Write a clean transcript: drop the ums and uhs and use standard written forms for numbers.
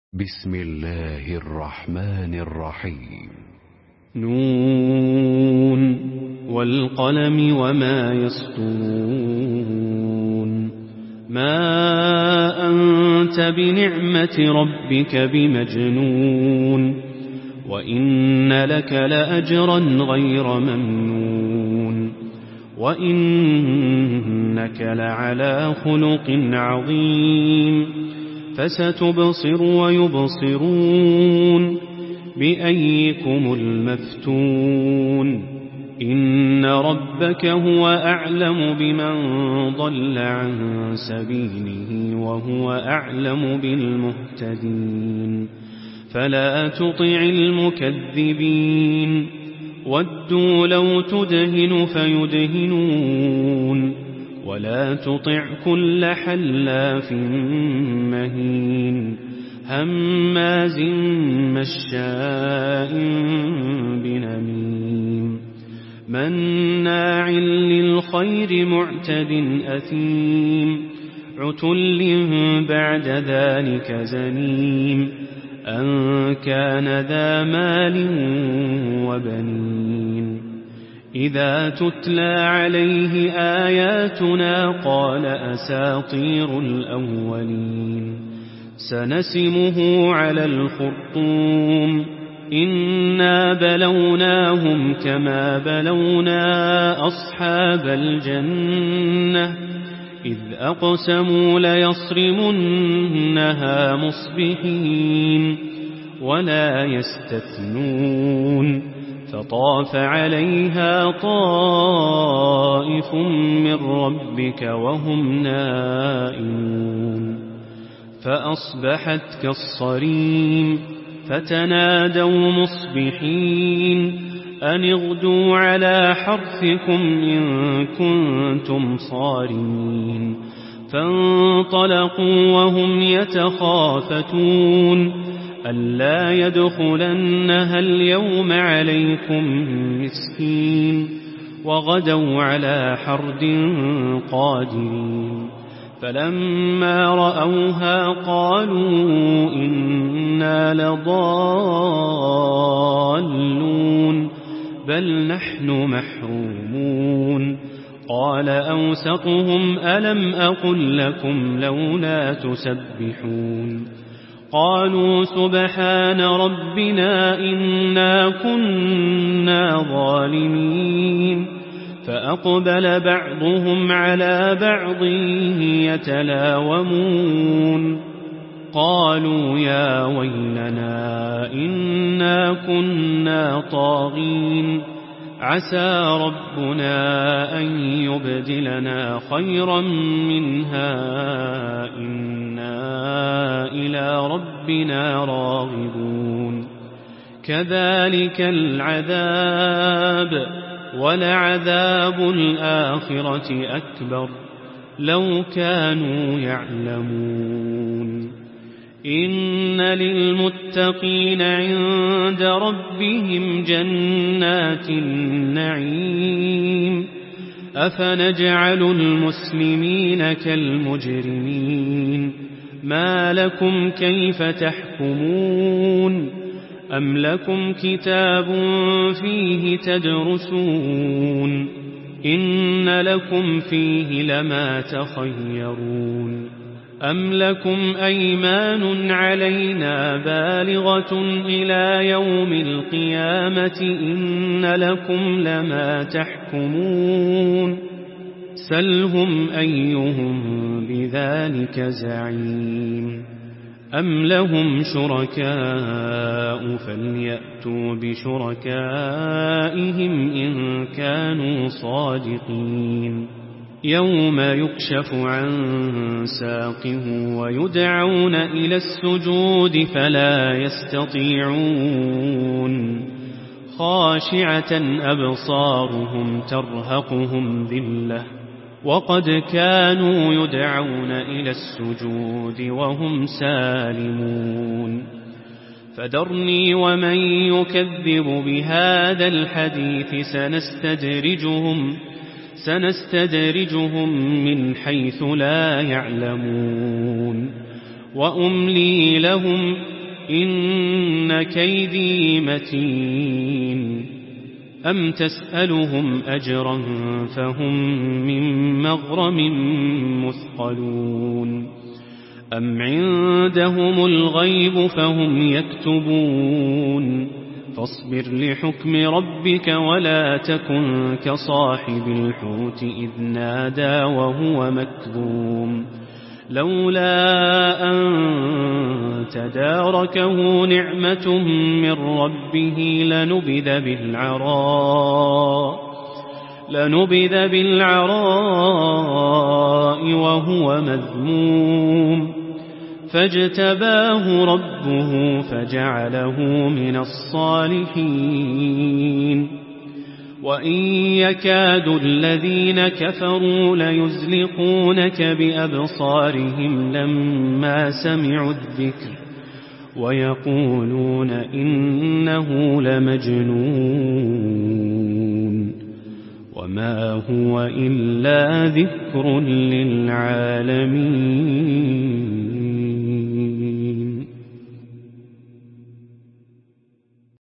بسم الله الرحمن الرحيم. نون والقلم وما يسطرون. ما أنت بنعمة ربك بمجنون، وإن لك لأجرا غير ممنون، وإنك لعلى خلق عظيم. فستبصر ويبصرون بأيكم المفتون. إن ربك هو أعلم بمن ضل عن سبيله وهو أعلم بالمهتدين. فلا تطع المكذبين، ودوا لو تدهن فيدهنون. ولا تطع كل حلاف مهين، هماز مشاء بنميم، مناع للخير معتد أثيم، عتل بعد ذلك زنيم، أن كان ذا مال وبنين. إذا تتلى عليه آياتنا قال أساطير الأولين. سنسمه على الخرطوم. إنا بلوناهم كما بلونا أصحاب الجنة إذ أقسموا ليصرمنها مصبحين ولا يستثنون. فطاف عليها طائف من ربك وهم نائمون، فأصبحت كالصريم. فتنادوا مصبحين أن اغدوا على حرثكم إن كنتم صارمين. فانطلقوا وهم يتخافتون ألا يدخلنها اليوم عليكم مسكين. وغدوا على حرد قادرين. فلما رأوها قالوا إنا لضالون بل نحن محرومون. قال أوسطهم ألم أقل لكم لولا تسبحون. قالوا سبحان ربنا إنا كنا ظالمين. فأقبل بعضهم على بعض يتلاومون. قالوا يا ويلنا إنا كنا طاغين. عسى ربنا أن يبدلنا خيرا منها إنا إلى ربنا راغبون. كذلك العذاب ولعذاب الآخرة أكبر لو كانوا يعلمون. إن للمتقين عند ربهم جنات النعيم. أفنجعل المسلمين كالمجرمين. ما لكم كيف تحكمون؟ أم لكم كتاب فيه تدرسون؟ إن لكم فيه لما تخيرون. أم لكم أيمان علينا بالغة إلى يوم القيامة إن لكم لما تحكمون. سلهم أيهم بذلك زعيم. أم لهم شركاء فليأتوا بشركائهم إن كانوا صادقين. يوم يكشف عن ساق ويدعون إلى السجود فلا يستطيعون. خاشعة أبصارهم ترهقهم ذلة وقد كانوا يدعون إلى السجود وهم سالمون. فذرني ومن يكذب بهذا الحديث سنستدرجهم من حيث لا يعلمون وأملي لهم إن كيدي متين أم تسألهم أجرا فهم من مغرم مثقلون أم عندهم الغيب فهم يكتبون فاصبر لحكم ربك ولا تكن كصاحب الحوت إذ نادى وهو مكذوم لولا أن تداركه نعمة من ربه لنبذ بالعراء وهو مذموم فاجتباه ربه فجعله من الصالحين وإن يكاد الذين كفروا ليزلقونك بأبصارهم لما سمعوا الذكر ويقولون إنه لمجنون وما هو إلا ذكر للعالمين